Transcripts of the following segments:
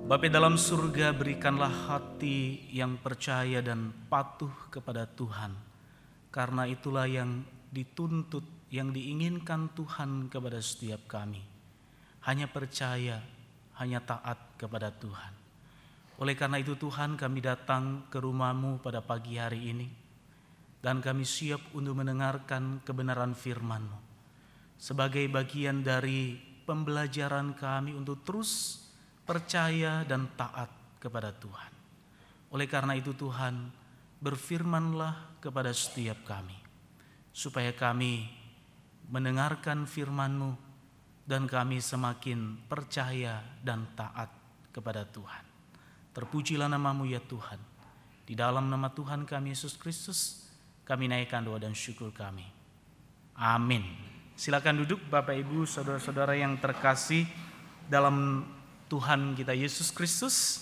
Bapa dalam surga, berikanlah hati yang percaya dan patuh kepada Tuhan. Karena itulah yang dituntut, yang diinginkan Tuhan kepada setiap kami. Hanya percaya, hanya taat kepada Tuhan. Oleh karena itu Tuhan, kami datang ke rumah-Mu pada pagi hari ini. Dan kami siap untuk mendengarkan kebenaran firman-Mu. Sebagai bagian dari pembelajaran kami untuk terus percaya dan taat kepada Tuhan. Oleh karena itu Tuhan, berfirmanlah kepada setiap kami, supaya kami mendengarkan firman-Mu dan kami semakin percaya dan taat kepada Tuhan. Terpujilah nama-Mu ya Tuhan. Di dalam nama Tuhan kami Yesus Kristus, kami naikkan doa dan syukur kami. Amin. Silakan duduk Bapak Ibu, saudara-saudara yang terkasih dalam Tuhan kita Yesus Kristus.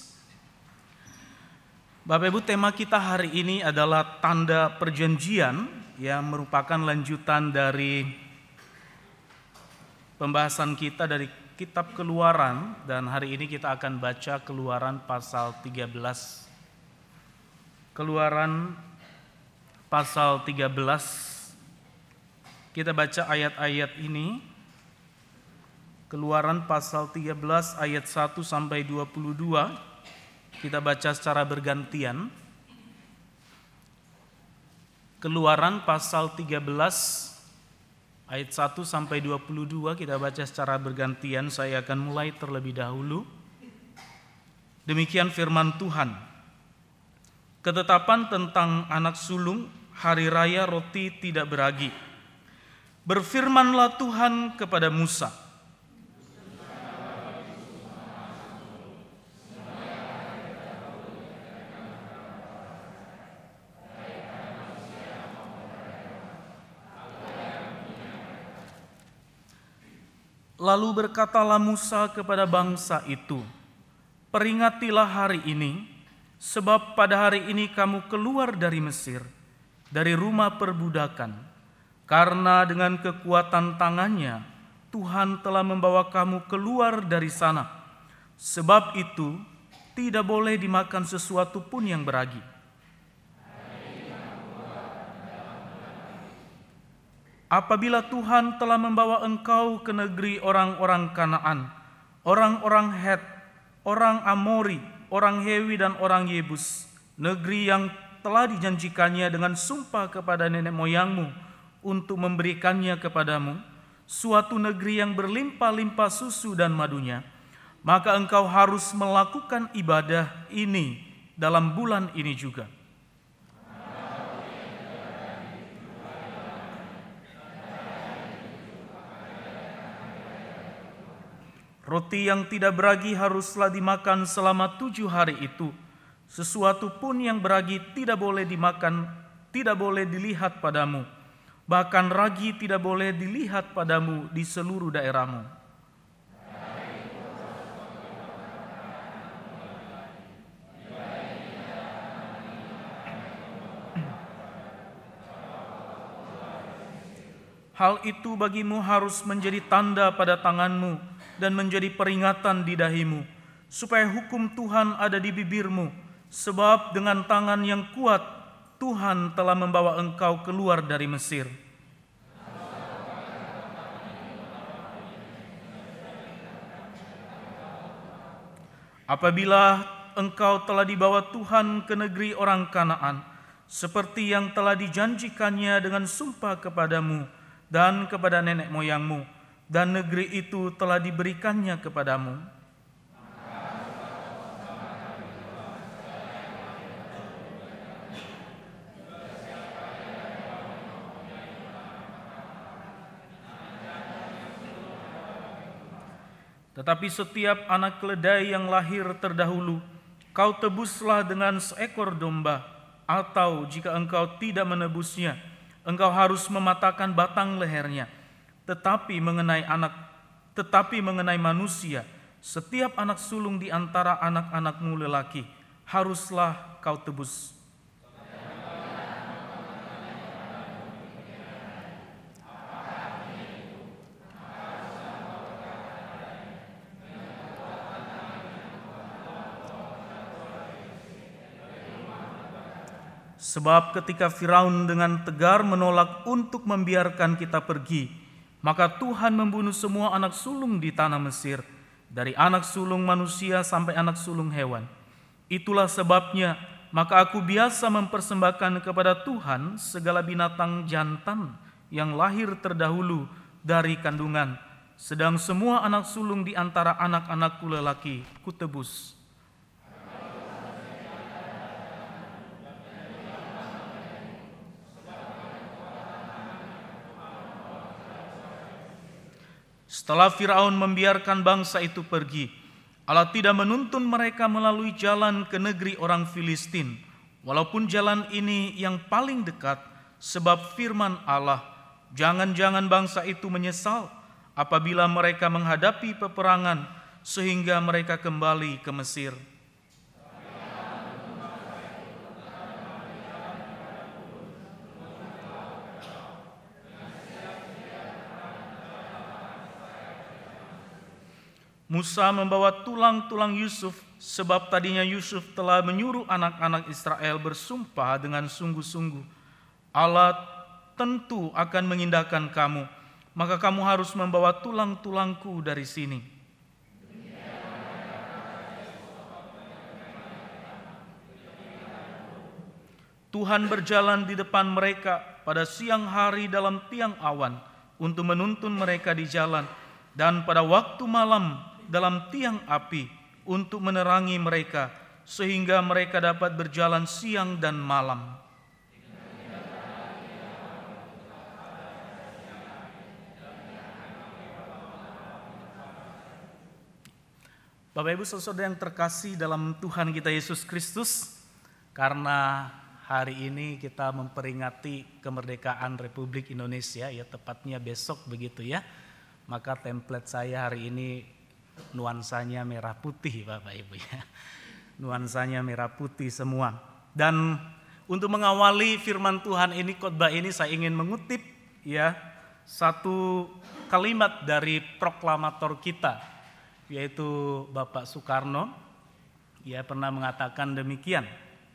Bapak Ibu, tema kita hari ini adalah tanda perjanjian, yang merupakan lanjutan dari pembahasan kita dari kitab Keluaran, dan hari ini kita akan baca Keluaran pasal 13. Keluaran pasal 13. Kita baca ayat-ayat ini. Keluaran pasal 13 ayat 1 sampai 22. Kita baca secara bergantian. Keluaran pasal 13 ayat 1 sampai 22 kita baca secara bergantian. Saya akan mulai terlebih dahulu. Demikian firman Tuhan. Ketetapan tentang anak sulung hari raya roti tidak beragi. Berfirmanlah Tuhan kepada Musa. Lalu berkatalah Musa kepada bangsa itu, peringatilah hari ini, sebab pada hari ini kamu keluar dari Mesir, dari rumah perbudakan. Karena dengan kekuatan tangannya, Tuhan telah membawa kamu keluar dari sana. Sebab itu, tidak boleh dimakan sesuatu pun yang beragi. Apabila Tuhan telah membawa engkau ke negeri orang-orang Kanaan, orang-orang Het, orang Amori, orang Hewi dan orang Yebus, negeri yang telah dijanjikannya dengan sumpah kepada nenek moyangmu untuk memberikannya kepadamu, suatu negeri yang berlimpah-limpah susu dan madunya, maka engkau harus melakukan ibadah ini dalam bulan ini juga. Roti yang tidak beragi haruslah dimakan selama 7 hari itu. Sesuatu pun yang beragi tidak boleh dimakan, tidak boleh dilihat padamu. Bahkan ragi tidak boleh dilihat padamu di seluruh daerahmu. Hal itu bagimu harus menjadi tanda pada tanganmu dan menjadi peringatan di dahimu, supaya hukum Tuhan ada di bibirmu, sebab dengan tangan yang kuat Tuhan telah membawa engkau keluar dari Mesir. Apabila engkau telah dibawa Tuhan ke negeri orang Kanaan, seperti yang telah dijanjikannya dengan sumpah kepadamu dan kepada nenek moyangmu, dan negeri itu telah diberikannya kepadamu. Tetapi setiap anak keledai yang lahir terdahulu, kau tebuslah dengan seekor domba, atau jika engkau tidak menebusnya, engkau harus mematahkan batang lehernya. Tetapi mengenai manusia, setiap anak sulung di antara anak-anakmu lelaki haruslah kau tebus. Sebab ketika Firaun dengan tegar menolak untuk membiarkan kita pergi, maka Tuhan membunuh semua anak sulung di tanah Mesir, dari anak sulung manusia sampai anak sulung hewan. Itulah sebabnya maka aku biasa mempersembahkan kepada Tuhan segala binatang jantan yang lahir terdahulu dari kandungan, sedang semua anak sulung di antara anak-anakku lelaki kutebus. Setelah Firaun membiarkan bangsa itu pergi, Allah tidak menuntun mereka melalui jalan ke negeri orang Filistin, walaupun jalan ini yang paling dekat, sebab firman Allah, jangan-jangan bangsa itu menyesal apabila mereka menghadapi peperangan sehingga mereka kembali ke Mesir. Musa membawa tulang-tulang Yusuf, sebab tadinya Yusuf telah menyuruh anak-anak Israel bersumpah dengan sungguh-sungguh, Allah tentu akan mengindahkan kamu, maka kamu harus membawa tulang-tulangku dari sini. Tuhan berjalan di depan mereka pada siang hari dalam tiang awan untuk menuntun mereka di jalan, dan pada waktu malam dalam tiang api untuk menerangi mereka, sehingga mereka dapat berjalan siang dan malam. Bapak Ibu saudara yang terkasih dalam Tuhan kita Yesus Kristus, karena hari ini kita memperingati kemerdekaan Republik Indonesia, ya tepatnya besok begitu ya. Maka template saya hari ini nuansanya merah putih Bapak Ibu ya. Nuansanya merah putih semua. Dan untuk mengawali firman Tuhan ini, khotbah ini, saya ingin mengutip ya satu kalimat dari proklamator kita, yaitu Bapak Soekarno. Ia pernah mengatakan demikian,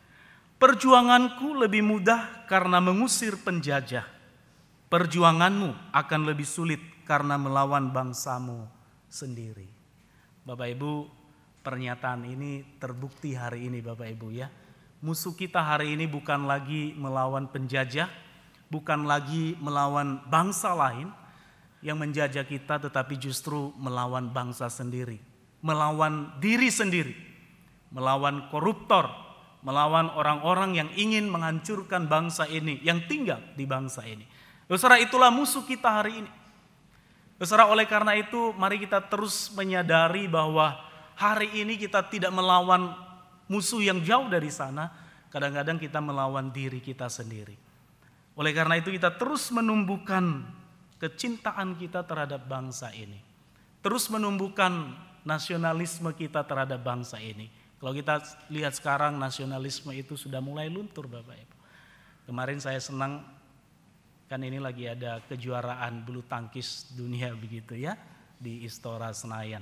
perjuanganku lebih mudah karena mengusir penjajah, perjuanganmu akan lebih sulit karena melawan bangsamu sendiri. Bapak Ibu, pernyataan ini terbukti hari ini Bapak Ibu ya. Musuh kita hari ini bukan lagi melawan penjajah, bukan lagi melawan bangsa lain yang menjajah kita, tetapi justru melawan bangsa sendiri, melawan diri sendiri, melawan koruptor, melawan orang-orang yang ingin menghancurkan bangsa ini, yang tinggal di bangsa ini. Saudara, itulah musuh kita hari ini. Saudara, oleh karena itu mari kita terus menyadari bahwa hari ini kita tidak melawan musuh yang jauh dari sana. Kadang-kadang kita melawan diri kita sendiri. Oleh karena itu kita terus menumbuhkan kecintaan kita terhadap bangsa ini. Terus menumbuhkan nasionalisme kita terhadap bangsa ini. Kalau kita lihat sekarang nasionalisme itu sudah mulai luntur Bapak Ibu. Kemarin saya senang, kan ini lagi ada kejuaraan bulu tangkis dunia begitu ya di Istora Senayan.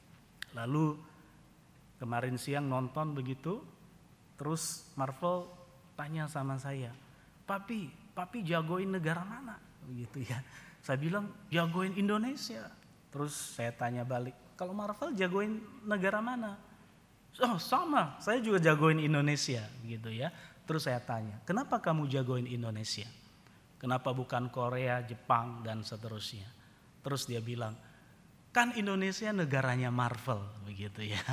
Lalu kemarin siang nonton begitu, terus Marvel tanya sama saya, Papi jagoin negara mana? Begitu ya. Saya bilang jagoin Indonesia. Terus saya tanya balik, kalau Marvel jagoin negara mana? Oh sama, saya juga jagoin Indonesia begitu ya. Terus saya tanya, kenapa kamu jagoin Indonesia? Kenapa bukan Korea, Jepang, dan seterusnya? Terus dia bilang, kan Indonesia negaranya Marvel, begitu ya.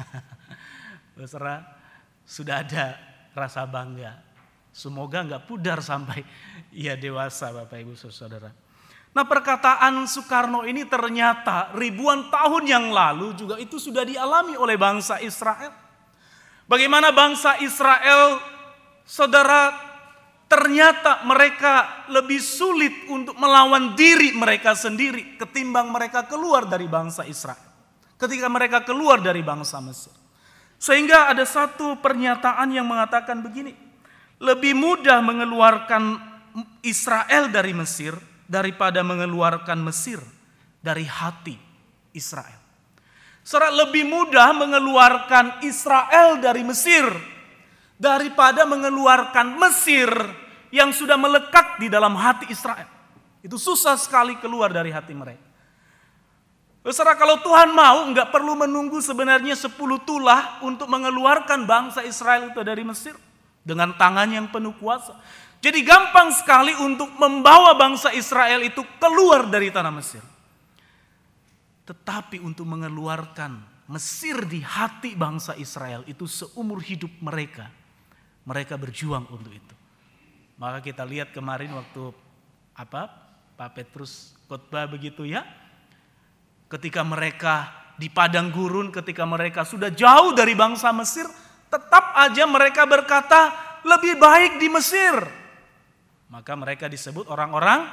Saudara, sudah ada rasa bangga. Semoga nggak pudar sampai ia dewasa, Bapak Ibu Saudara. Nah, perkataan Soekarno ini ternyata ribuan tahun yang lalu juga itu sudah dialami oleh bangsa Israel. Bagaimana bangsa Israel, saudara, ternyata mereka lebih sulit untuk melawan diri mereka sendiri ketimbang mereka keluar dari bangsa Israel. Ketika mereka keluar dari bangsa Mesir. Sehingga ada satu pernyataan yang mengatakan begini, lebih mudah mengeluarkan Israel dari Mesir daripada mengeluarkan Mesir dari hati Israel. Lebih mudah mengeluarkan Israel dari Mesir daripada mengeluarkan Mesir yang sudah melekat di dalam hati Israel. Itu susah sekali keluar dari hati mereka. Saudara, kalau Tuhan mau, nggak perlu menunggu sebenarnya 10 tulah untuk mengeluarkan bangsa Israel itu dari Mesir dengan tangan yang penuh kuasa. Jadi gampang sekali untuk membawa bangsa Israel itu keluar dari tanah Mesir. Tetapi untuk mengeluarkan Mesir di hati bangsa Israel itu seumur hidup mereka berjuang untuk itu. Maka kita lihat kemarin waktu Pak Petrus khotbah begitu ya. Ketika mereka di padang gurun, ketika mereka sudah jauh dari bangsa Mesir, tetap aja mereka berkata lebih baik di Mesir. Maka mereka disebut orang-orang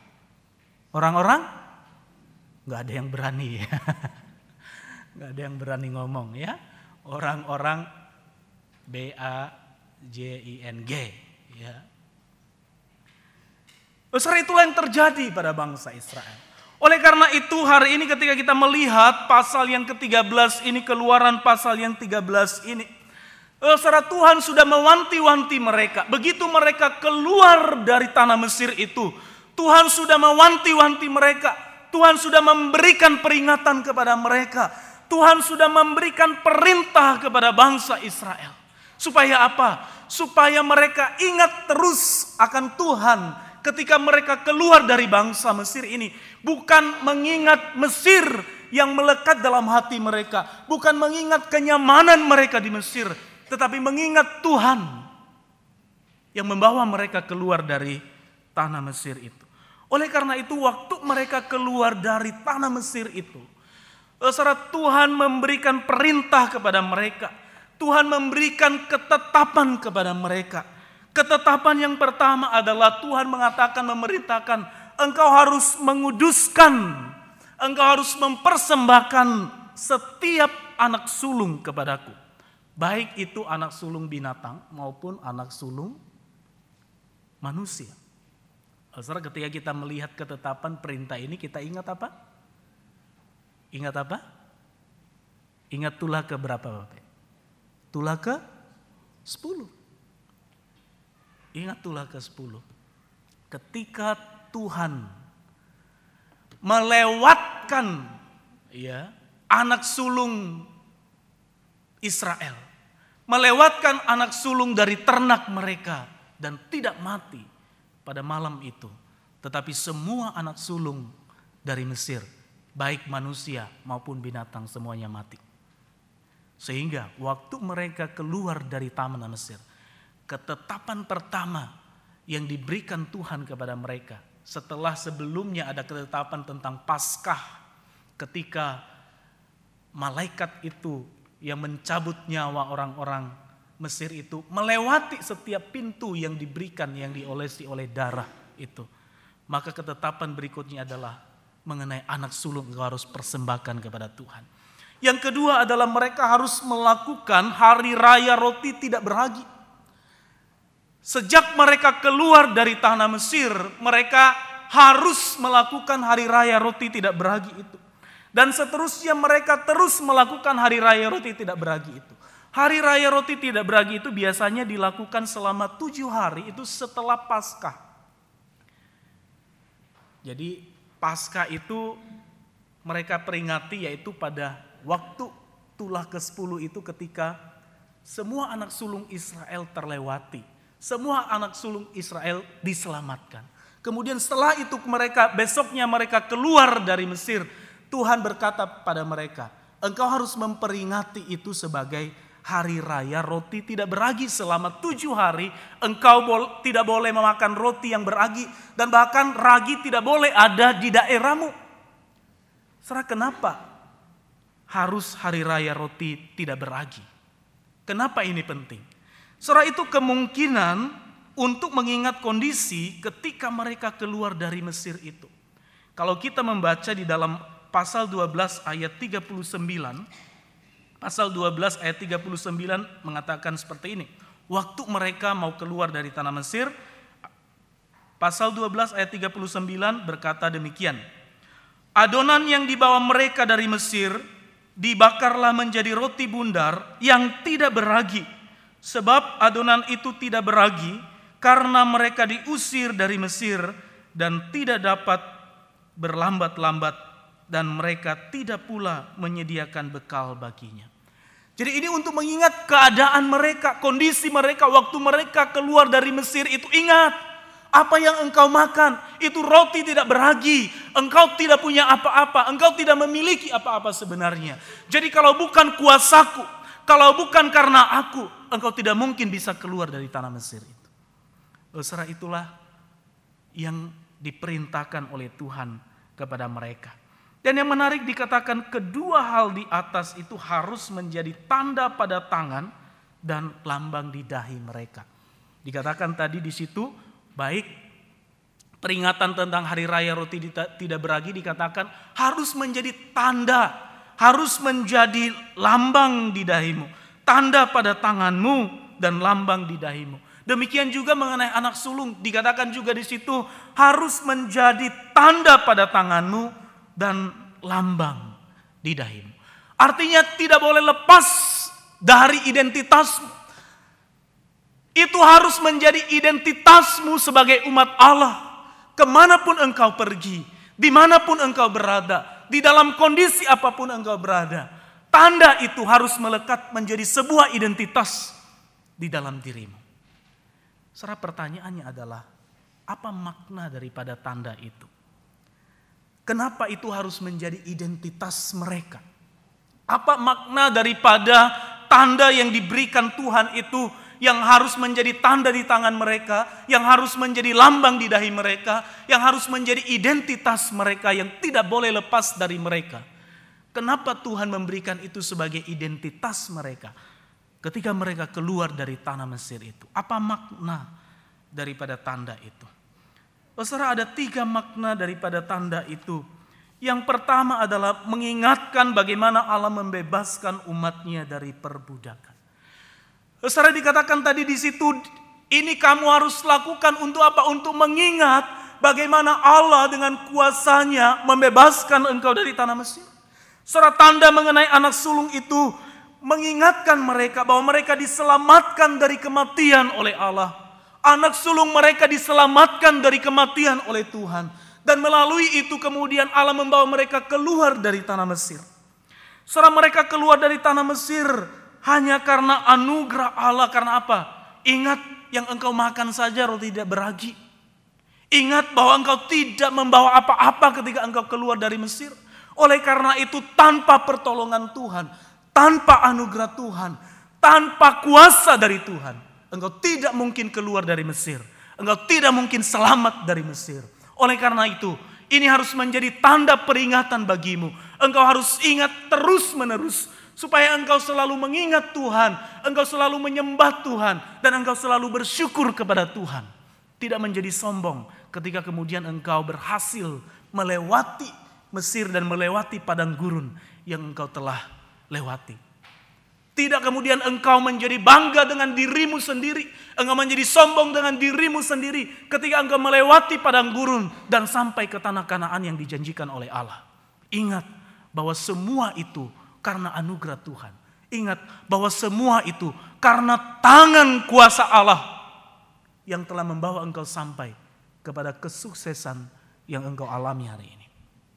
nggak ada yang berani ya. Nggak ada yang berani ngomong ya. Orang-orang BAJING ya. Besar itulah yang terjadi pada bangsa Israel. Oleh karena itu hari ini ketika kita melihat pasal yang ke-13 ini, Keluaran pasal yang 13 ini, saudara, Tuhan sudah mewanti-wanti mereka. Begitu mereka keluar dari tanah Mesir itu, Tuhan sudah mewanti-wanti mereka. Tuhan sudah memberikan peringatan kepada mereka. Tuhan sudah memberikan perintah kepada bangsa Israel. Supaya apa? Supaya mereka ingat terus akan Tuhan ketika mereka keluar dari bangsa Mesir ini. Bukan mengingat Mesir yang melekat dalam hati mereka. Bukan mengingat kenyamanan mereka di Mesir. Tetapi mengingat Tuhan yang membawa mereka keluar dari tanah Mesir itu. Oleh karena itu waktu mereka keluar dari tanah Mesir itu, saudara, Tuhan memberikan perintah kepada mereka. Tuhan memberikan ketetapan kepada mereka. Ketetapan yang pertama adalah Tuhan mengatakan, memerintahkan, engkau harus menguduskan, engkau harus mempersembahkan setiap anak sulung kepadaku. Baik itu anak sulung binatang maupun anak sulung manusia. Saudara, ketika kita melihat ketetapan perintah ini, kita ingat apa? Ingat apa? Ingat tulah ke berapa, Bapak? Tulah ke 10. Ingat tulah ke 10. Ketika Tuhan melewatkan ya anak sulung Israel, melewatkan anak sulung dari ternak mereka dan tidak mati pada malam itu, tetapi semua anak sulung dari Mesir, baik manusia maupun binatang, semuanya mati. Sehingga waktu mereka keluar dari tanah Mesir, ketetapan pertama yang diberikan Tuhan kepada mereka, setelah sebelumnya ada ketetapan tentang Paskah, ketika malaikat itu yang mencabut nyawa orang-orang Mesir itu melewati setiap pintu yang diberikan, yang diolesi oleh darah itu. Maka ketetapan berikutnya adalah mengenai anak sulung engkau harus persembahkan kepada Tuhan. Yang kedua adalah mereka harus melakukan hari raya roti tidak beragi. Sejak mereka keluar dari tanah Mesir, mereka harus melakukan hari raya roti tidak beragi itu. Dan seterusnya mereka terus melakukan hari raya roti tidak beragi itu. Hari raya roti tidak beragi itu biasanya dilakukan selama 7 hari itu setelah Paskah. Jadi Paskah itu mereka peringati yaitu pada waktu tulah ke-10 itu, ketika semua anak sulung Israel terlewati. Semua anak sulung Israel diselamatkan. Kemudian setelah itu besoknya mereka keluar dari Mesir. Tuhan berkata pada mereka, engkau harus memperingati itu sebagai hari raya roti tidak beragi. Selama 7 hari engkau tidak boleh memakan roti yang beragi. Dan bahkan ragi tidak boleh ada di daerahmu. Saudara, kenapa harus hari raya roti tidak beragi? Kenapa ini penting? Saudara, itu kemungkinan untuk mengingat kondisi ketika mereka keluar dari Mesir itu. Kalau kita membaca di dalam pasal 12 ayat 39, pasal 12 ayat 39 mengatakan seperti ini. Waktu mereka mau keluar dari tanah Mesir, pasal 12 ayat 39 berkata demikian. Adonan yang dibawa mereka dari Mesir dibakarlah menjadi roti bundar yang tidak beragi, Sebab adonan itu tidak beragi karena mereka diusir dari Mesir dan tidak dapat berlambat-lambat, dan mereka tidak pula menyediakan bekal baginya. Jadi ini untuk mengingat keadaan mereka, kondisi mereka waktu mereka keluar dari Mesir itu. Ingat, apa yang engkau makan itu roti tidak beragi. Engkau tidak punya apa-apa, engkau tidak memiliki apa-apa sebenarnya. Jadi kalau bukan kuasaku, kalau bukan karena aku, engkau tidak mungkin bisa keluar dari tanah Mesir itu. Saudara, itulah yang diperintahkan oleh Tuhan kepada mereka. Dan yang menarik dikatakan kedua hal di atas itu harus menjadi tanda pada tangan dan lambang di dahi mereka. Dikatakan tadi di situ, baik peringatan tentang hari raya roti tidak beragi dikatakan harus menjadi tanda, harus menjadi lambang di dahimu, tanda pada tanganmu dan lambang di dahimu. Demikian juga mengenai anak sulung, dikatakan juga di situ harus menjadi tanda pada tanganmu dan lambang di dahimu. Artinya tidak boleh lepas dari identitasmu. Itu harus menjadi identitasmu sebagai umat Allah. Kemanapun engkau pergi, dimanapun engkau berada, di dalam kondisi apapun engkau berada, tanda itu harus melekat menjadi sebuah identitas di dalam dirimu. Saudara, pertanyaannya adalah, apa makna daripada tanda itu? Kenapa itu harus menjadi identitas mereka? Apa makna daripada tanda yang diberikan Tuhan itu yang harus menjadi tanda di tangan mereka, yang harus menjadi lambang di dahi mereka, yang harus menjadi identitas mereka yang tidak boleh lepas dari mereka? Kenapa Tuhan memberikan itu sebagai identitas mereka ketika mereka keluar dari tanah Mesir itu? Apa makna daripada tanda itu? Saudara, ada 3 makna daripada tanda itu. Yang pertama adalah mengingatkan bagaimana Allah membebaskan umatnya dari perbudakan. Saudara, dikatakan tadi di situ, ini kamu harus lakukan untuk apa? Untuk mengingat bagaimana Allah dengan kuasanya membebaskan engkau dari tanah Mesir. Saudara, tanda mengenai anak sulung itu mengingatkan mereka bahwa mereka diselamatkan dari kematian oleh Allah. Anak sulung mereka diselamatkan dari kematian oleh Tuhan. Dan melalui itu kemudian Allah membawa mereka keluar dari tanah Mesir. Saudara, mereka keluar dari tanah Mesir hanya karena anugerah Allah. Karena apa? Ingat, yang engkau makan saja roti tidak beragi. Ingat bahwa engkau tidak membawa apa-apa ketika engkau keluar dari Mesir. Oleh karena itu, tanpa pertolongan Tuhan, tanpa anugerah Tuhan, tanpa kuasa dari Tuhan, engkau tidak mungkin keluar dari Mesir. Engkau tidak mungkin selamat dari Mesir. Oleh karena itu, ini harus menjadi tanda peringatan bagimu. Engkau harus ingat terus-menerus, supaya engkau selalu mengingat Tuhan, engkau selalu menyembah Tuhan, dan engkau selalu bersyukur kepada Tuhan. Tidak menjadi sombong ketika kemudian engkau berhasil melewati Mesir dan melewati padang gurun yang engkau telah lewati. Tidak kemudian engkau menjadi bangga dengan dirimu sendiri. Engkau menjadi sombong dengan dirimu sendiri ketika engkau melewati padang gurun dan sampai ke tanah Kanaan yang dijanjikan oleh Allah. Ingat bahwa semua itu karena anugerah Tuhan. Ingat bahwa semua itu karena tangan kuasa Allah yang telah membawa engkau sampai kepada kesuksesan yang engkau alami hari ini.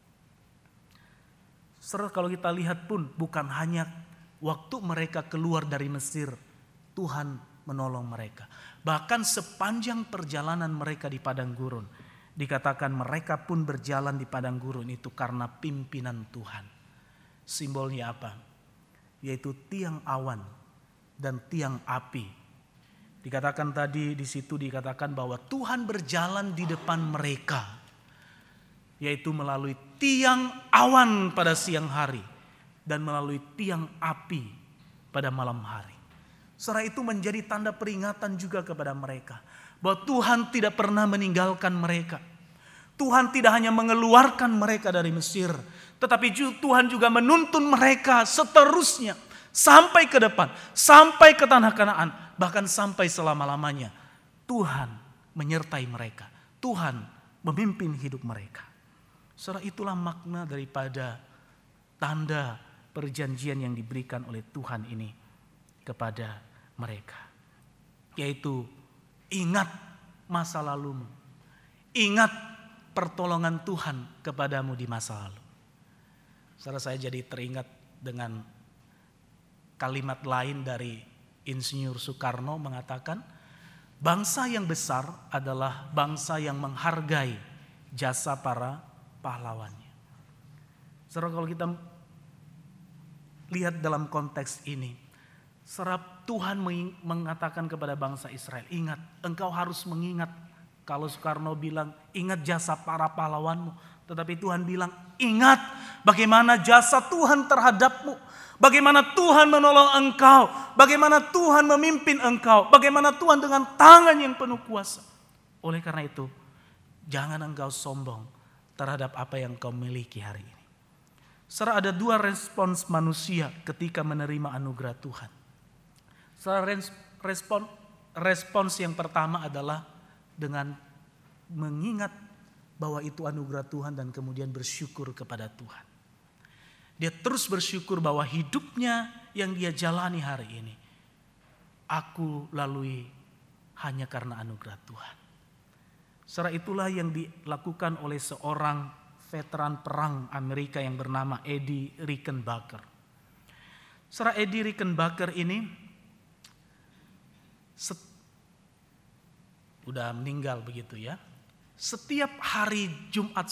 Saudara, kalau kita lihat pun bukan hanya waktu mereka keluar dari Mesir, Tuhan menolong mereka. Bahkan sepanjang perjalanan mereka di padang gurun, dikatakan mereka pun berjalan di padang gurun itu karena pimpinan Tuhan. Simbolnya apa? Yaitu tiang awan dan tiang api. Dikatakan tadi di situ dikatakan bahwa Tuhan berjalan di depan mereka, yaitu melalui tiang awan pada siang hari dan melalui tiang api pada malam hari. Saudara, itu menjadi tanda peringatan juga kepada mereka bahwa Tuhan tidak pernah meninggalkan mereka. Tuhan tidak hanya mengeluarkan mereka dari Mesir, tetapi Tuhan juga menuntun mereka seterusnya sampai ke depan, sampai ke tanah Kanaan, bahkan sampai selama-lamanya. Tuhan menyertai mereka, Tuhan memimpin hidup mereka. Saudara, itulah makna daripada tanda perjanjian yang diberikan oleh Tuhan ini kepada mereka. yaitu ingat masa lalumu. Ingat pertolongan Tuhan kepadamu di masa lalu. Saudara, saya jadi teringat dengan kalimat lain dari Insinyur Soekarno mengatakan, bangsa yang besar adalah bangsa yang menghargai jasa para pahlawannya. Saudara, kalau kita lihat dalam konteks ini, serap Tuhan mengatakan kepada bangsa Israel, ingat, engkau harus mengingat. Kalau Soekarno bilang, ingat jasa para pahlawanmu. Tetapi Tuhan bilang, ingat bagaimana jasa Tuhan terhadapmu. Bagaimana Tuhan menolong engkau. Bagaimana Tuhan memimpin engkau. Bagaimana Tuhan dengan tangan yang penuh kuasa. Oleh karena itu, jangan engkau sombong terhadap apa yang kau miliki hari ini. Saudara, ada dua respons manusia ketika menerima anugerah Tuhan. Saudara, respons yang pertama adalah dengan mengingat bahwa itu anugerah Tuhan dan kemudian bersyukur kepada Tuhan. Dia terus bersyukur bahwa hidupnya yang dia jalani hari ini, aku lalui hanya karena anugerah Tuhan. Saudara, itulah yang dilakukan oleh seorang veteran perang Amerika yang bernama Eddie Rickenbacker. Saudara, Eddie Rickenbacker ini udah meninggal begitu ya. Setiap hari Jumat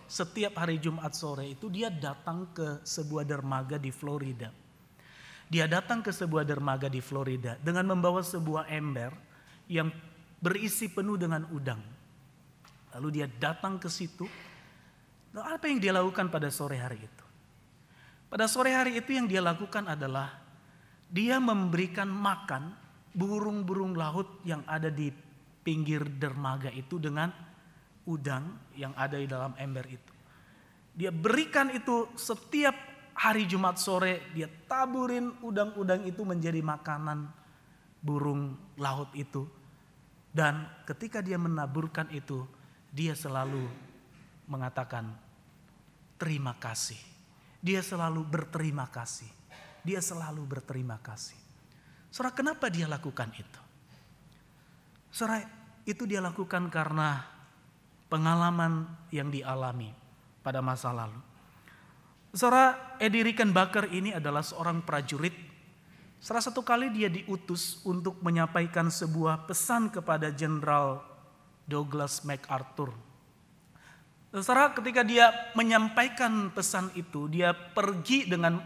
sore itu dia datang ke sebuah dermaga di Florida. Dia datang ke sebuah dermaga di Florida dengan membawa sebuah ember yang berisi penuh dengan udang. Lalu dia datang ke situ. Lalu apa yang dia lakukan pada sore hari itu? Pada sore hari itu yang dia lakukan adalah dia memberikan makan burung-burung laut yang ada di pinggir dermaga itu dengan udang yang ada di dalam ember itu. Dia berikan itu setiap hari Jumat sore, dia taburin udang-udang itu menjadi makanan burung laut itu. Dan ketika dia menaburkan itu, dia selalu mengatakan terima kasih. Dia selalu berterima kasih. Dia selalu berterima kasih. Saudara, kenapa dia lakukan itu? Saudara, itu dia lakukan karena pengalaman yang dialami pada masa lalu. Saudara, Eddie Rickenbacker ini adalah seorang prajurit. Salah satu kali dia diutus untuk menyampaikan sebuah pesan kepada Jenderal Douglas MacArthur. Saudara, ketika dia menyampaikan pesan itu, dia pergi dengan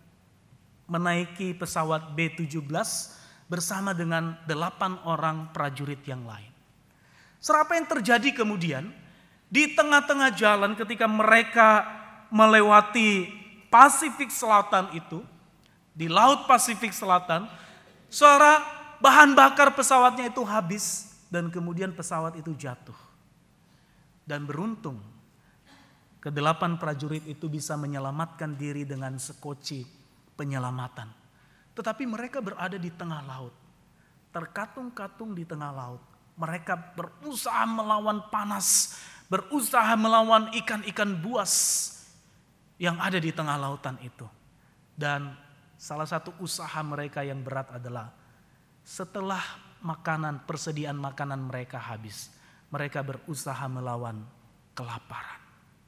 menaiki pesawat B-17 bersama dengan 8 orang prajurit yang lain. Saudara, apa yang terjadi kemudian? Di tengah-tengah jalan ketika mereka melewati Pasifik Selatan itu, di Laut Pasifik Selatan, saudara, bahan bakar pesawatnya itu habis dan kemudian pesawat itu jatuh. Dan beruntung, ke-8 prajurit itu bisa menyelamatkan diri dengan sekoci penyelamatan. Tetapi mereka berada di tengah laut, terkatung-katung di tengah laut. Mereka berusaha melawan panas, berusaha melawan ikan-ikan buas yang ada di tengah lautan itu. Dan salah satu usaha mereka yang berat adalah setelah persediaan makanan mereka habis, mereka berusaha melawan kelaparan.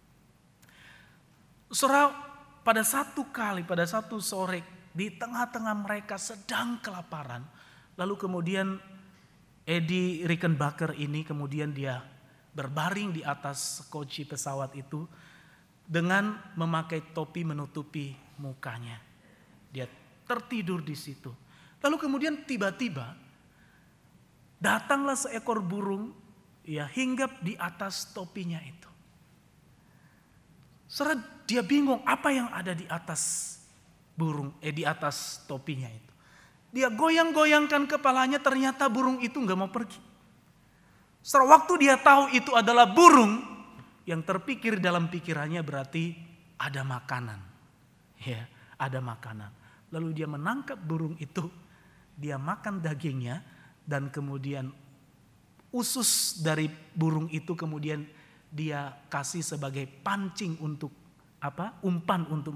Saudara, pada satu sore, di tengah-tengah mereka sedang kelaparan. Lalu kemudian Eddie Rickenbacker ini kemudian dia berbaring di atas sekoci pesawat itu dengan memakai topi menutupi mukanya. Dia tertidur di situ. Lalu kemudian tiba-tiba datanglah seekor burung ya hinggap di atas topinya itu. Saudara, dia bingung apa yang ada di atas di atas topinya itu. Dia goyang-goyangkan kepalanya, ternyata burung itu gak mau pergi. Setelah waktu dia tahu itu adalah burung, yang terpikir dalam pikirannya berarti ada makanan. Ya, ada makanan. Lalu dia menangkap burung itu, dia makan dagingnya, dan kemudian usus dari burung itu kemudian dia kasih sebagai pancing untuk umpan untuk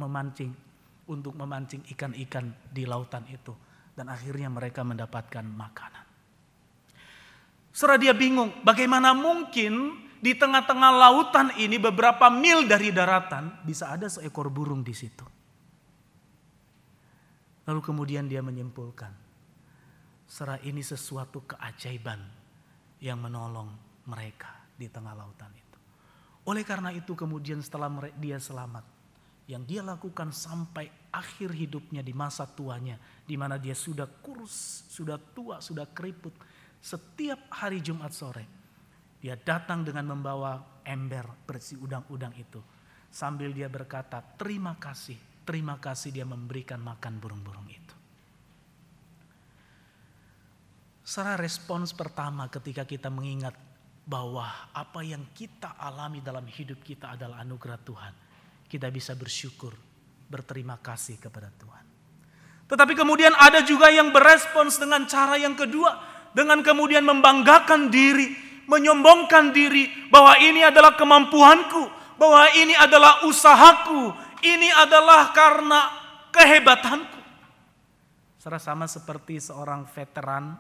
memancing ikan-ikan di lautan itu. Dan akhirnya mereka mendapatkan makanan. Saudara, dia bingung, bagaimana mungkin di tengah-tengah lautan ini beberapa mil dari daratan bisa ada seekor burung di situ. Lalu kemudian dia menyimpulkan, saudara, ini sesuatu keajaiban yang menolong mereka di tengah lautan itu. Oleh karena itu kemudian setelah dia selamat, yang dia lakukan sampai akhir hidupnya di masa tuanya, di mana dia sudah kurus, sudah tua, sudah keriput, setiap hari Jumat sore dia datang dengan membawa ember berisi udang-udang itu, sambil dia berkata, terima kasih dia memberikan makan burung-burung itu. Saudara, respons pertama ketika kita mengingat bahwa apa yang kita alami dalam hidup kita adalah anugerah Tuhan, kita bisa bersyukur, berterima kasih kepada Tuhan. Tetapi kemudian ada juga yang berespons dengan cara yang kedua, dengan kemudian membanggakan diri, menyombongkan diri bahwa ini adalah kemampuanku, bahwa ini adalah usahaku, ini adalah karena kehebatanku. Sama seperti seorang veteran,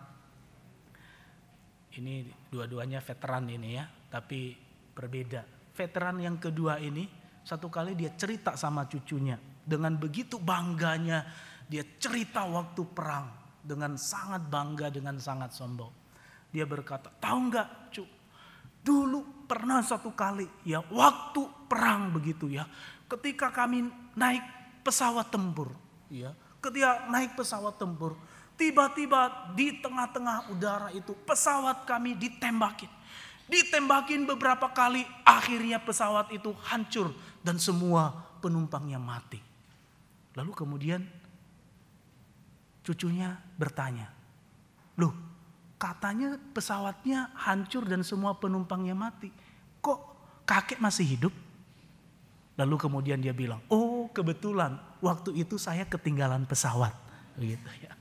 ini dua-duanya veteran ini ya, tapi berbeda. Veteran yang kedua ini, satu kali dia cerita sama cucunya, dengan begitu bangganya dia cerita waktu perang, dengan sangat bangga, dengan sangat sombong. Dia berkata, tahu nggak, cu, dulu pernah satu kali ya waktu perang begitu ya, ketika kami naik pesawat tempur, ya, ketika naik pesawat tempur, tiba-tiba di tengah-tengah udara itu pesawat kami ditembakin beberapa kali, akhirnya pesawat itu hancur dan semua penumpangnya mati. Lalu kemudian cucunya bertanya, loh, katanya pesawatnya hancur dan semua penumpangnya mati, kok kakek masih hidup? Lalu kemudian dia bilang, oh kebetulan waktu itu saya ketinggalan pesawat, begitu ya.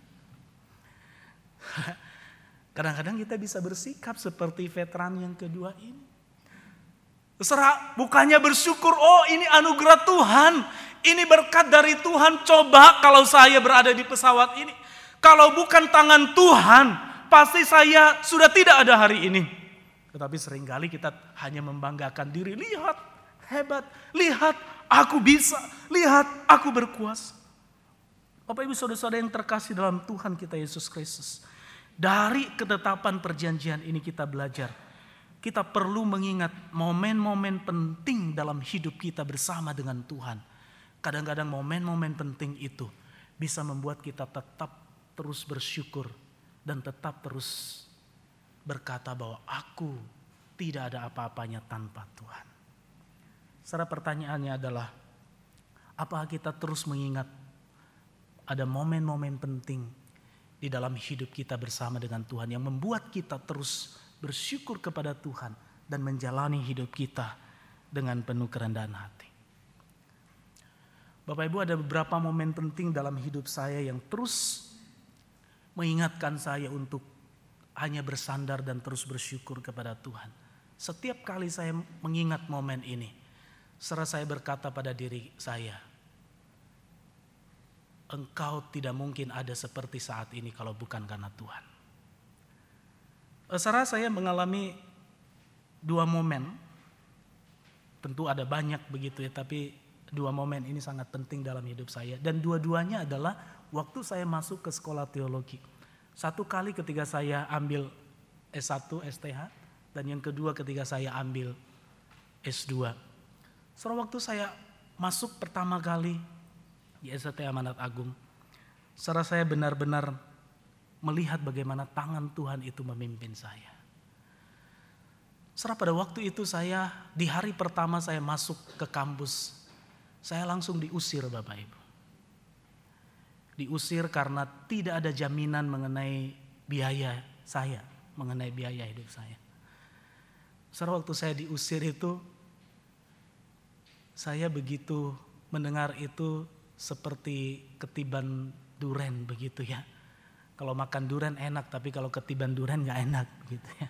Kadang-kadang kita bisa bersikap seperti veteran yang kedua ini. Saudara, bukannya bersyukur, oh ini anugerah Tuhan, ini berkat dari Tuhan. Coba kalau saya berada di pesawat ini, kalau bukan tangan Tuhan, pasti saya sudah tidak ada hari ini. Tetapi seringkali kita hanya membanggakan diri, lihat hebat, lihat aku bisa, lihat aku berkuasa. Bapak Ibu saudara-saudara yang terkasih dalam Tuhan kita Yesus Kristus, dari ketetapan perjanjian ini kita belajar, kita perlu mengingat momen-momen penting dalam hidup kita bersama dengan Tuhan. Kadang-kadang momen-momen penting itu bisa membuat kita tetap terus bersyukur dan tetap terus berkata bahwa aku tidak ada apa-apanya tanpa Tuhan. Secara pertanyaannya adalah, apakah kita terus mengingat ada momen-momen penting di dalam hidup kita bersama dengan Tuhan yang membuat kita terus bersyukur kepada Tuhan dan menjalani hidup kita dengan penuh kerendahan hati. Bapak Ibu, ada beberapa momen penting dalam hidup saya yang terus mengingatkan saya untuk hanya bersandar dan terus bersyukur kepada Tuhan. Setiap kali saya mengingat momen ini, saya berkata pada diri saya, engkau tidak mungkin ada seperti saat ini kalau bukan karena Tuhan. Saya mengalami dua momen, tentu ada banyak begitu ya, tapi dua momen ini sangat penting dalam hidup saya. Dan dua-duanya adalah waktu saya masuk ke sekolah teologi. Satu kali ketika saya ambil S1, STH, dan yang kedua ketika saya ambil S2. Waktu saya masuk pertama kali di STH Amanat Agung, saya benar-benar melihat bagaimana tangan Tuhan itu memimpin saya. Pada waktu itu saya, di hari pertama saya masuk ke kampus, saya langsung diusir Bapak Ibu. Diusir karena tidak ada jaminan mengenai biaya saya, mengenai biaya hidup saya. Waktu saya diusir itu, saya begitu mendengar itu seperti ketiban duren begitu ya. Kalau makan duren enak, tapi kalau ketiban duren gak enak gitu ya.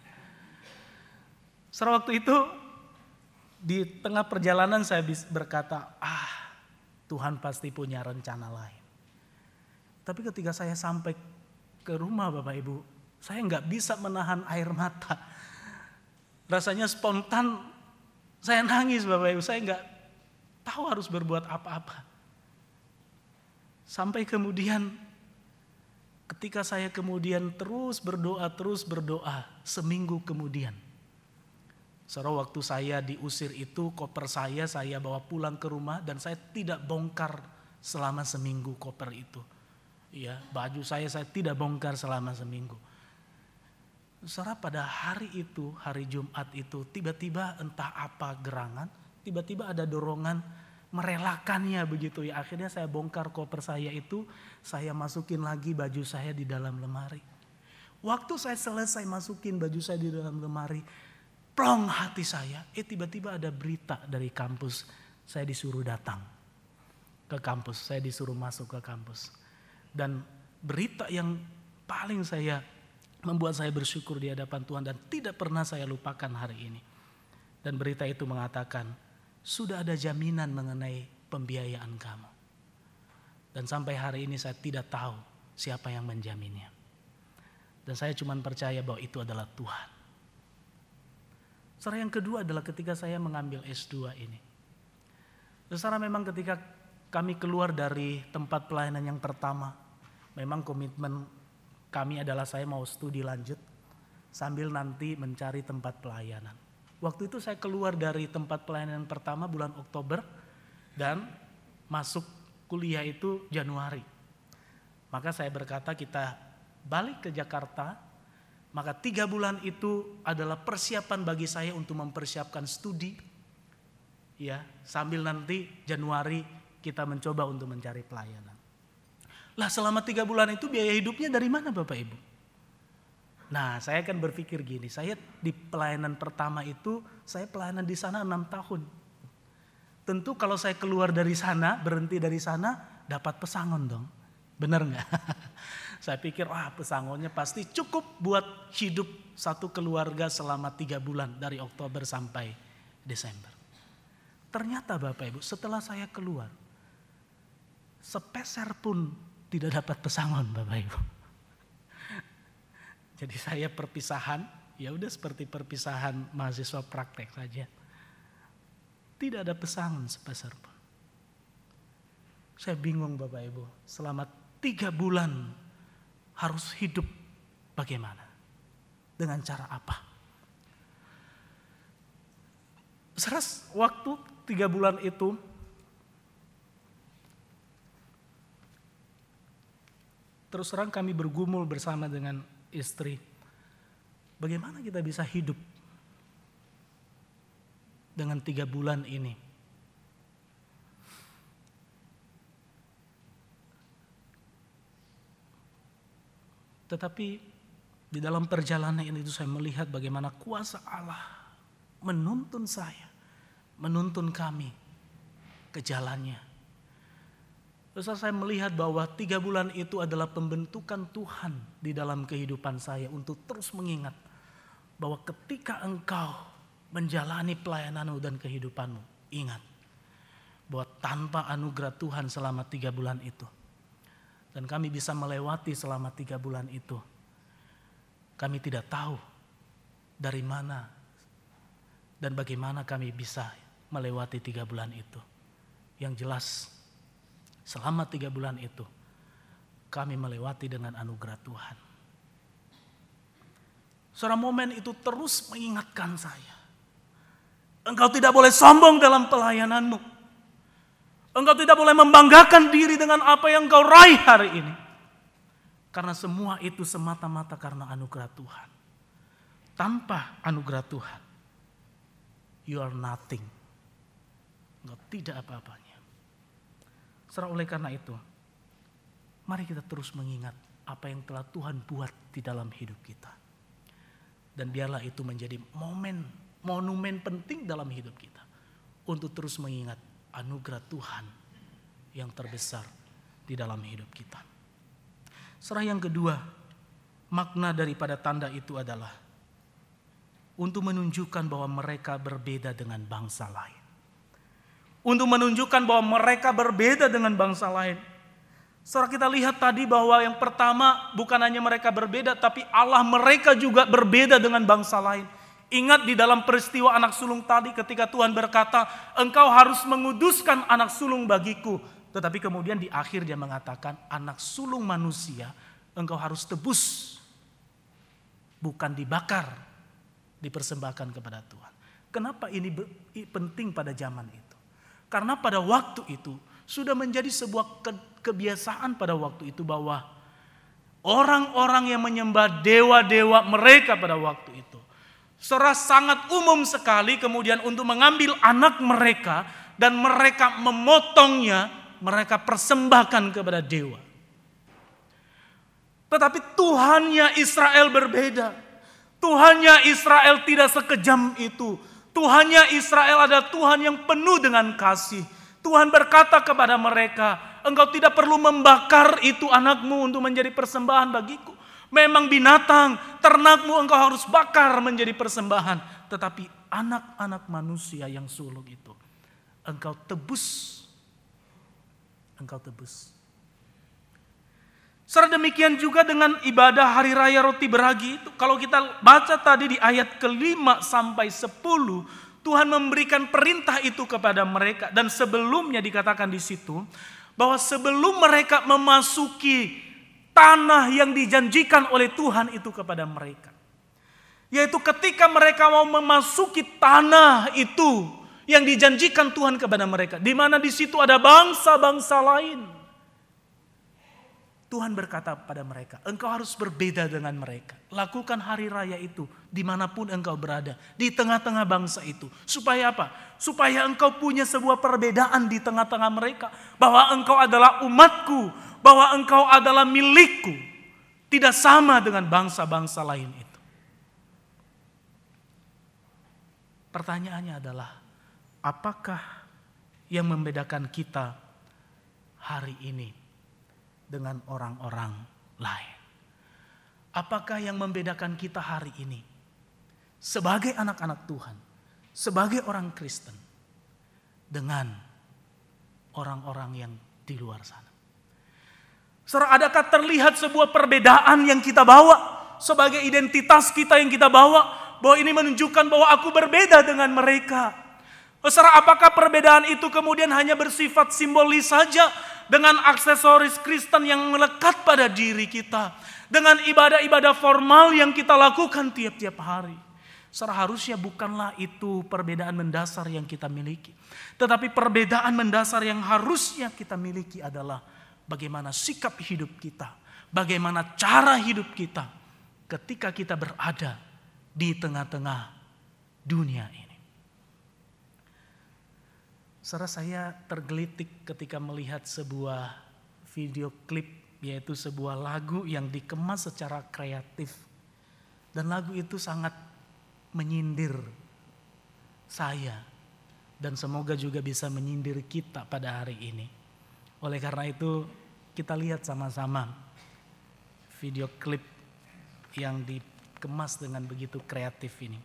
Waktu itu di tengah perjalanan saya berkata, Tuhan pasti punya rencana lain. Tapi ketika saya sampai ke rumah Bapak Ibu, Saya nggak bisa menahan air mata. Rasanya spontan saya nangis Bapak Ibu. Saya nggak tahu harus berbuat apa-apa. Sampai kemudian ketika saya kemudian terus berdoa, seminggu kemudian. Saudara, waktu saya diusir itu, koper saya bawa pulang ke rumah dan saya tidak bongkar selama seminggu koper itu. Ya, baju saya tidak bongkar selama seminggu. Saudara, pada hari itu, hari Jumat itu, tiba-tiba entah apa gerangan, tiba-tiba ada dorongan merelakannya begitu ya. Akhirnya saya bongkar koper saya itu, saya masukin lagi baju saya di dalam lemari. Waktu saya selesai masukin baju saya di dalam lemari, plong hati saya, tiba-tiba ada berita dari kampus. Saya disuruh datang ke kampus, saya disuruh masuk ke kampus. Dan berita yang paling membuat saya bersyukur di hadapan Tuhan dan tidak pernah saya lupakan hari ini. Dan berita itu mengatakan, sudah ada jaminan mengenai pembiayaan kamu. Dan sampai hari ini saya tidak tahu siapa yang menjaminnya. Dan saya cuma percaya bahwa itu adalah Tuhan. Saudara, yang kedua adalah ketika saya mengambil S2 ini. Saudara, memang ketika kami keluar dari tempat pelayanan yang pertama, memang komitmen kami adalah saya mau studi lanjut sambil nanti mencari tempat pelayanan. Waktu itu saya keluar dari tempat pelayanan yang pertama bulan Oktober dan masuk kuliah itu Januari. Maka saya berkata kita balik ke Jakarta, maka 3 bulan itu adalah persiapan bagi saya untuk mempersiapkan studi. Ya, sambil nanti Januari kita mencoba untuk mencari pelayanan. Lah selama 3 bulan itu biaya hidupnya dari mana Bapak Ibu? Nah, saya akan berpikir gini, saya di pelayanan pertama itu, saya pelayanan di sana 6 tahun. Tentu kalau saya keluar dari sana, berhenti dari sana, dapat pesangon dong. Benar nggak? Saya pikir, pesangonnya pasti cukup buat hidup satu keluarga selama 3 bulan, dari Oktober sampai Desember. Ternyata Bapak Ibu, setelah saya keluar, sepeser pun tidak dapat pesangon Bapak Ibu. Jadi saya perpisahan, ya udah seperti perpisahan mahasiswa praktek saja. Tidak ada pesangon sepeser pun. Saya bingung Bapak Ibu, selama 3 bulan harus hidup bagaimana? Dengan cara apa? Seras waktu 3 bulan itu, terus terang kami bergumul bersama dengan istri. Bagaimana kita bisa hidup dengan 3 bulan ini? Tetapi di dalam perjalanan ini saya melihat bagaimana kuasa Allah menuntun saya, menuntun kami ke jalannya. Terus saya melihat bahwa 3 bulan itu adalah pembentukan Tuhan di dalam kehidupan saya untuk terus mengingat bahwa ketika engkau menjalani pelayananmu dan kehidupanmu, ingat bahwa tanpa anugerah Tuhan selama 3 bulan itu, dan kami bisa melewati selama 3 bulan itu, kami tidak tahu dari mana dan bagaimana kami bisa melewati 3 bulan itu. Yang jelas, selama 3 bulan itu, kami melewati dengan anugerah Tuhan. Saudara, momen itu terus mengingatkan saya. Engkau tidak boleh sombong dalam pelayananmu. Engkau tidak boleh membanggakan diri dengan apa yang engkau raih hari ini. Karena semua itu semata-mata karena anugerah Tuhan. Tanpa anugerah Tuhan, you are nothing. Engkau tidak apa-apanya. Saudara, oleh karena itu, mari kita terus mengingat apa yang telah Tuhan buat di dalam hidup kita. Dan biarlah itu menjadi monumen penting dalam hidup kita. Untuk terus mengingat anugerah Tuhan yang terbesar di dalam hidup kita. Saudara, yang kedua, makna daripada tanda itu adalah untuk menunjukkan bahwa mereka berbeda dengan bangsa lain. Untuk menunjukkan bahwa mereka berbeda dengan bangsa lain. Saudara, kita lihat tadi bahwa yang pertama bukan hanya mereka berbeda, tapi Allah mereka juga berbeda dengan bangsa lain. Ingat di dalam peristiwa anak sulung tadi ketika Tuhan berkata, engkau harus menguduskan anak sulung bagiku. Tetapi kemudian di akhir dia mengatakan, anak sulung manusia engkau harus tebus. Bukan dibakar, dipersembahkan kepada Tuhan. Kenapa ini penting pada zaman itu? Karena pada waktu itu sudah menjadi sebuah kebiasaan pada waktu itu bahwa orang-orang yang menyembah dewa-dewa mereka pada waktu itu, secara sangat umum sekali kemudian untuk mengambil anak mereka dan mereka memotongnya, mereka persembahkan kepada dewa. Tetapi Tuhannya Israel berbeda. Tuhannya Israel tidak sekejam itu. Tuhannya Israel adalah Tuhan yang penuh dengan kasih. Tuhan berkata kepada mereka, engkau tidak perlu membakar itu anakmu untuk menjadi persembahan bagiku. Memang binatang, ternakmu engkau harus bakar menjadi persembahan. Tetapi anak-anak manusia yang sulung itu, engkau tebus. Engkau tebus. Secara demikian juga dengan ibadah hari raya roti beragi itu. Kalau kita baca tadi di ayat ke-5 sampai 10, Tuhan memberikan perintah itu kepada mereka. Dan sebelumnya dikatakan di situ, bahwa sebelum mereka memasuki tanah yang dijanjikan oleh Tuhan itu kepada mereka. Yaitu ketika mereka mau memasuki tanah itu yang dijanjikan Tuhan kepada mereka. Di mana di situ ada bangsa-bangsa lain. Tuhan berkata pada mereka, engkau harus berbeda dengan mereka. Lakukan hari raya itu dimanapun engkau berada. Di tengah-tengah bangsa itu. Supaya apa? Supaya engkau punya sebuah perbedaan di tengah-tengah mereka. Bahwa engkau adalah umatku. Bahwa engkau adalah milikku. Tidak sama dengan bangsa-bangsa lain itu. Pertanyaannya adalah, apakah yang membedakan kita hari ini dengan orang-orang lain? Apakah yang membedakan kita hari ini sebagai anak-anak Tuhan, sebagai orang Kristen dengan orang-orang yang di luar sana? Saudara, adakah terlihat sebuah perbedaan yang kita bawa sebagai identitas kita yang kita bawa, bahwa ini menunjukkan bahwa aku berbeda dengan mereka? Saudara, apakah perbedaan itu kemudian hanya bersifat simbolis saja dengan aksesoris Kristen yang melekat pada diri kita, dengan ibadah-ibadah formal yang kita lakukan tiap-tiap hari? Saudara, harusnya bukanlah itu perbedaan mendasar yang kita miliki. Tetapi perbedaan mendasar yang harusnya kita miliki adalah bagaimana sikap hidup kita, bagaimana cara hidup kita ketika kita berada di tengah-tengah dunia ini. Saudara, saya tergelitik ketika melihat sebuah video klip, yaitu sebuah lagu yang dikemas secara kreatif. Dan lagu itu sangat menyindir saya. Dan semoga juga bisa menyindir kita pada hari ini. Oleh karena itu, kita lihat sama-sama video klip yang dikemas dengan begitu kreatif ini.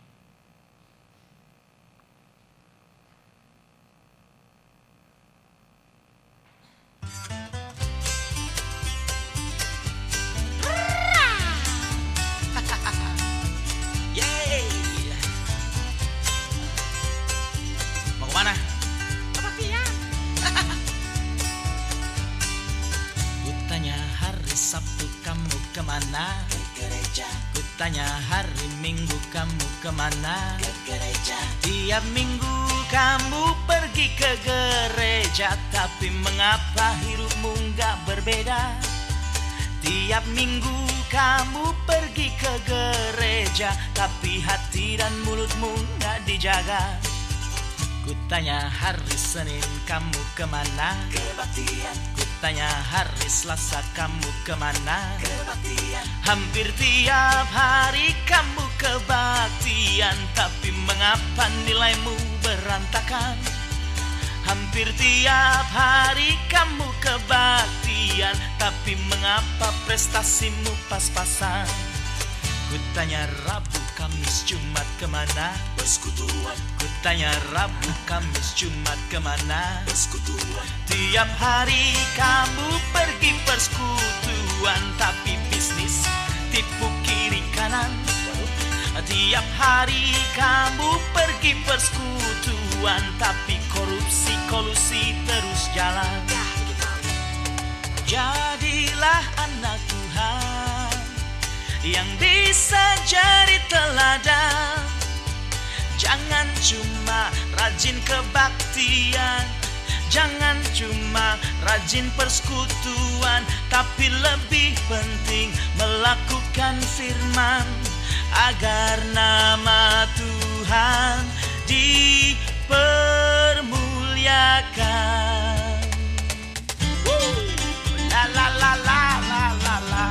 Ke gereja. Kutanya hari Minggu kamu kemana? Ke gereja. Tiap minggu kamu pergi ke gereja, tapi mengapa hidupmu gak berbeda? Tiap minggu kamu pergi ke gereja, tapi hati dan mulutmu gak dijaga. Kutanya hari Senin kamu kemana? Kebaktian. Kutanya hari Selasa kamu kemana? Kebaktian. Hampir tiap hari kamu kebaktian, tapi mengapa nilaimu berantakan? Hampir tiap hari kamu kebaktian, tapi mengapa prestasimu pas-pasan? Kutanya Rabu Kamis, Jumat kemana? Persekutuan, Kutanya Rabu, Kamis, Jumat kemana? persekutuan, Tiap hari kamu pergi persekutuan, tapi bisnis tipu kiri kanan. Tiap hari kamu pergi persekutuan, tapi korupsi kolusi terus jalan. Jadilah anak Tuhan yang bisa jadi teladan. Jangan cuma rajin kebaktian, jangan cuma rajin persekutuan, tapi lebih penting melakukan firman agar nama Tuhan dipermuliakan. La la la la la la la.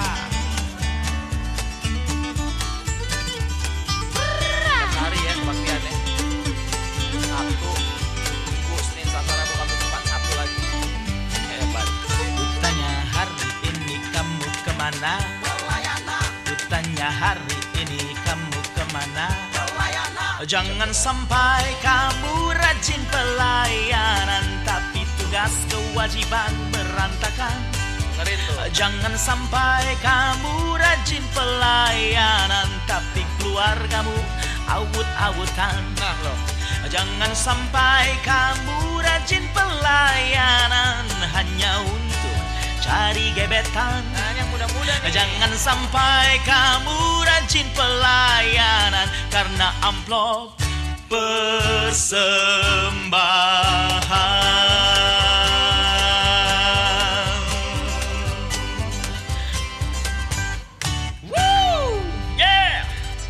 Hari ya kebaktiannya. Sabtu, Minggu, Senin, Selasa, Rabu, Kamis, Jumat, Sabtu lagi. Hebat. Kutanya hari ini kamu kemana? Kutanya hari ini kamu kemana? Jangan sampai kamu rajin pelayanan, tapi tugas kewajiban berantakan. Dengerin tuh. Jangan sampai kamu rajin pelayanan, tapi keluargamu awut-awutan. Nah loh. Jangan sampai kamu rajin pelayanan hanya untuk cari gebetan. Nah yang muda-muda nih. Jangan sampai kamu rajin pelayanan karena amplop persembahan. Woo! Yeah!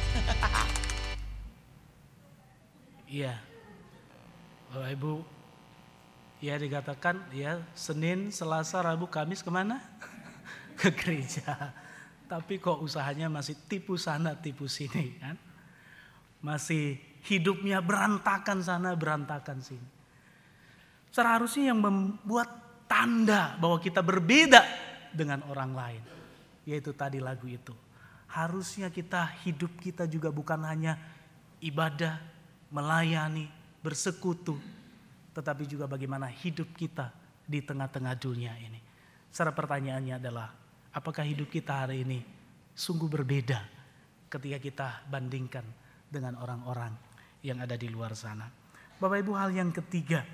Iya. Bapak Ibu, ya dikatakan ya Senin, Selasa, Rabu, Kamis kemana? Ke gereja. Tapi kok usahanya masih tipu sana, tipu sini kan? Masih hidupnya berantakan sana, berantakan sini. Seharusnya yang membuat tanda bahwa kita berbeda dengan orang lain. Yaitu tadi lagu itu. Harusnya hidup kita juga bukan hanya ibadah, melayani, bersekutu, tetapi juga bagaimana hidup kita di tengah-tengah dunia ini. Secara pertanyaannya adalah, apakah hidup kita hari ini sungguh berbeda ketika kita bandingkan dengan orang-orang yang ada di luar sana? Bapak Ibu, hal yang ketiga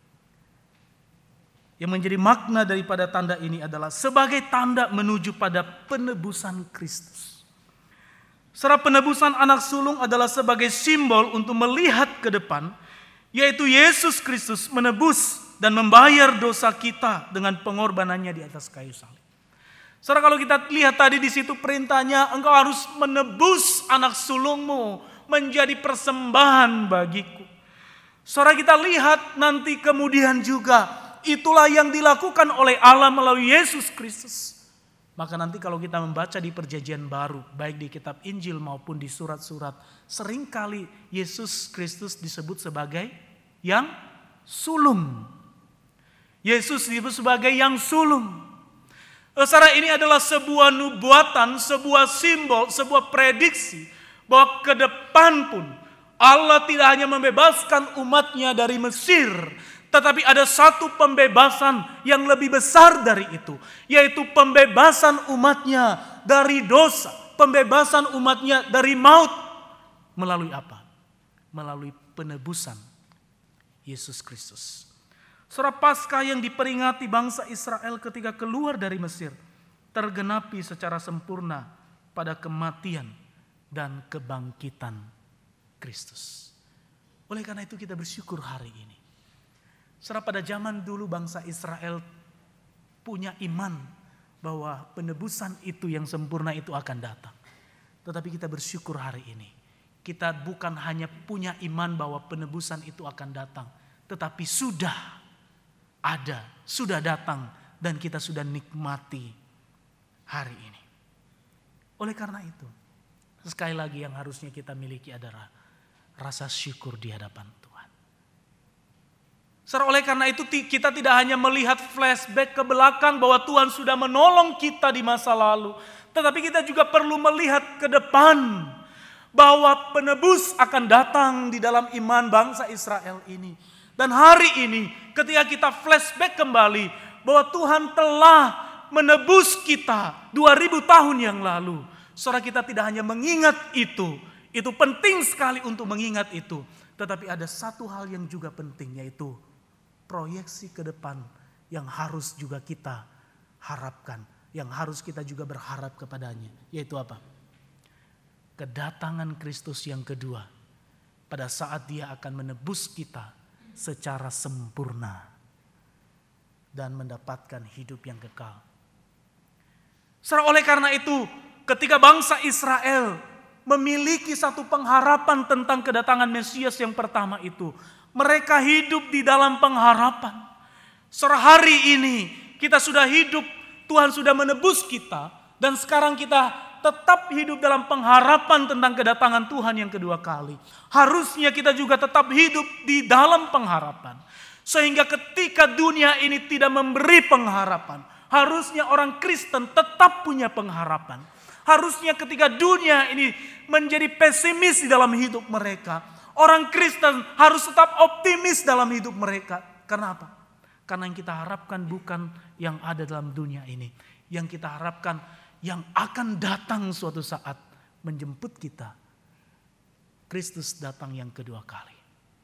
yang menjadi makna daripada tanda ini adalah sebagai tanda menuju pada penebusan Kristus. Secara penebusan anak sulung adalah sebagai simbol untuk melihat ke depan, yaitu Yesus Kristus menebus dan membayar dosa kita dengan pengorbanannya di atas kayu salib. Saudara, kalau kita lihat tadi di situ perintahnya, engkau harus menebus anak sulungmu menjadi persembahan bagiku. Saudara, kita lihat nanti kemudian juga itulah yang dilakukan oleh Allah melalui Yesus Kristus. Maka nanti kalau kita membaca di perjanjian baru, baik di kitab Injil maupun di surat-surat, seringkali Yesus Kristus disebut sebagai yang sulung. Yesus disebut sebagai yang sulung. Saudara, ini adalah sebuah nubuatan, sebuah simbol, sebuah prediksi bahwa ke depan pun Allah tidak hanya membebaskan umatnya dari Mesir, tetapi ada satu pembebasan yang lebih besar dari itu, yaitu pembebasan umatnya dari dosa, pembebasan umatnya dari maut. Melalui apa? Melalui penebusan Yesus Kristus. Saudara, Paskah yang diperingati bangsa Israel ketika keluar dari Mesir tergenapi secara sempurna pada kematian dan kebangkitan Kristus. Oleh karena itu kita bersyukur hari ini. Saudara, pada zaman dulu bangsa Israel punya iman bahwa penebusan itu yang sempurna itu akan datang. Tetapi kita bersyukur hari ini. Kita bukan hanya punya iman bahwa penebusan itu akan datang, tetapi sudah ada, sudah datang, dan kita sudah nikmati hari ini. Oleh karena itu, sekali lagi yang harusnya kita miliki adalah rasa syukur di hadapan Tuhan. Oleh karena itu kita tidak hanya melihat flashback ke belakang bahwa Tuhan sudah menolong kita di masa lalu, tetapi kita juga perlu melihat ke depan bahwa penebus akan datang di dalam iman bangsa Israel ini. Dan hari ini ketika kita flashback kembali bahwa Tuhan telah menebus kita 2000 tahun yang lalu. Saudara, kita tidak hanya mengingat itu penting sekali untuk mengingat itu. Tetapi ada satu hal yang juga penting, yaitu proyeksi ke depan yang harus juga kita harapkan. Yang harus kita juga berharap kepadanya. Yaitu apa? Kedatangan Kristus yang kedua. Pada saat dia akan menebus kita secara sempurna. Dan mendapatkan hidup yang kekal. Oleh karena itu, ketika bangsa Israel memiliki satu pengharapan tentang kedatangan Mesias yang pertama itu, mereka hidup di dalam pengharapan. Hari ini kita sudah hidup, Tuhan sudah menebus kita, dan sekarang kita tetap hidup dalam pengharapan tentang kedatangan Tuhan yang kedua kali. Harusnya kita juga tetap hidup di dalam pengharapan. Sehingga ketika dunia ini tidak memberi pengharapan, harusnya orang Kristen tetap punya pengharapan. Harusnya ketika dunia ini menjadi pesimis di dalam hidup mereka, orang Kristen harus tetap optimis dalam hidup mereka. Kenapa? Karena yang kita harapkan bukan yang ada dalam dunia ini. Yang kita harapkan yang akan datang suatu saat menjemput kita. Kristus datang yang kedua kali.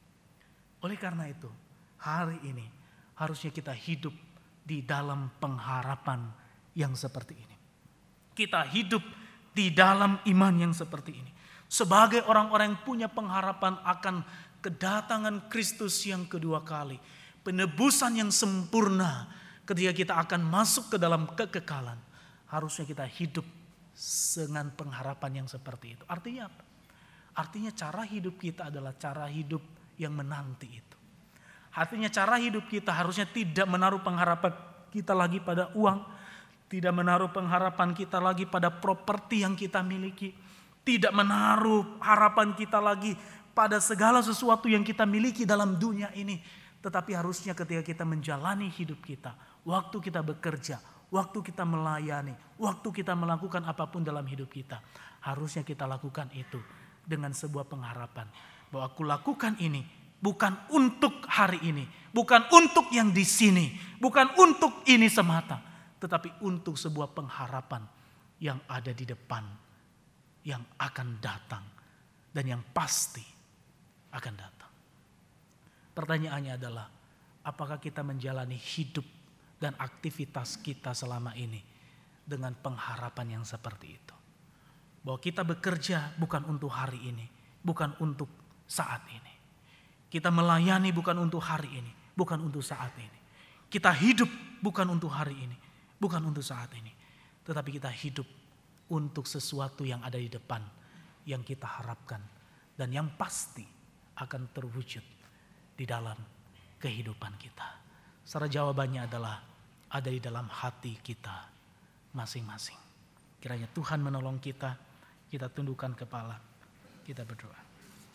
Oleh karena itu, hari ini harusnya kita hidup di dalam pengharapan yang seperti ini. Kita hidup di dalam iman yang seperti ini. Sebagai orang-orang yang punya pengharapan akan kedatangan Kristus yang kedua kali. Penebusan yang sempurna ketika kita akan masuk ke dalam kekekalan. Harusnya kita hidup dengan pengharapan yang seperti itu. Artinya apa? Artinya cara hidup kita adalah cara hidup yang menanti itu. Artinya cara hidup kita harusnya tidak menaruh pengharapan kita lagi pada uang. Tidak menaruh pengharapan kita lagi pada properti yang kita miliki. Tidak menaruh harapan kita lagi pada segala sesuatu yang kita miliki dalam dunia ini. Tetapi harusnya ketika kita menjalani hidup kita, waktu kita bekerja, waktu kita melayani, waktu kita melakukan apapun dalam hidup kita, harusnya kita lakukan itu dengan sebuah pengharapan. Bahwa aku lakukan ini bukan untuk hari ini, bukan untuk yang di sini, bukan untuk ini semata. Tetapi untuk sebuah pengharapan yang ada di depan, yang akan datang, dan yang pasti akan datang. Pertanyaannya adalah, apakah kita menjalani hidup dan aktivitas kita selama ini dengan pengharapan yang seperti itu? Bahwa kita bekerja bukan untuk hari ini, bukan untuk saat ini. Kita melayani bukan untuk hari ini, bukan untuk saat ini. Kita hidup bukan untuk hari ini, bukan untuk saat ini. Tetapi kita hidup untuk sesuatu yang ada di depan, yang kita harapkan. Dan yang pasti akan terwujud di dalam kehidupan kita. Secara jawabannya adalah ada di dalam hati kita masing-masing. Kiranya Tuhan menolong kita, kita tundukkan kepala, kita berdoa.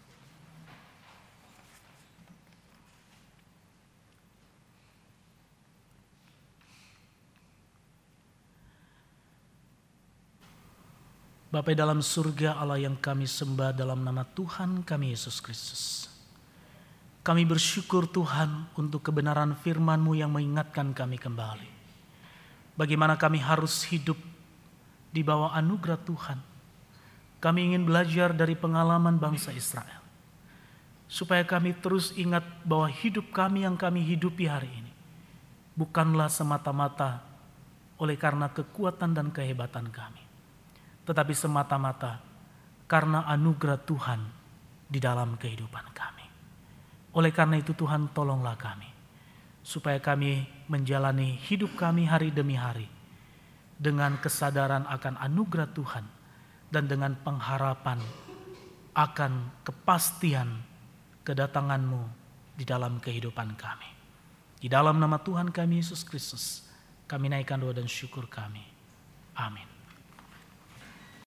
Bapa dalam surga, Allah yang kami sembah dalam nama Tuhan kami Yesus Kristus. Kami bersyukur Tuhan untuk kebenaran firman-Mu yang mengingatkan kami kembali. Bagaimana kami harus hidup di bawah anugerah Tuhan. Kami ingin belajar dari pengalaman bangsa Israel. Supaya kami terus ingat bahwa hidup kami yang kami hidupi hari ini bukanlah semata-mata oleh karena kekuatan dan kehebatan kami. Tetapi semata-mata karena anugerah Tuhan di dalam kehidupan kami. Oleh karena itu Tuhan tolonglah kami. Supaya kami menjalani hidup kami hari demi hari. Dengan kesadaran akan anugerah Tuhan. Dan dengan pengharapan akan kepastian kedatangan-Mu di dalam kehidupan kami. Di dalam nama Tuhan kami Yesus Kristus. Kami naikkan doa dan syukur kami. Amin.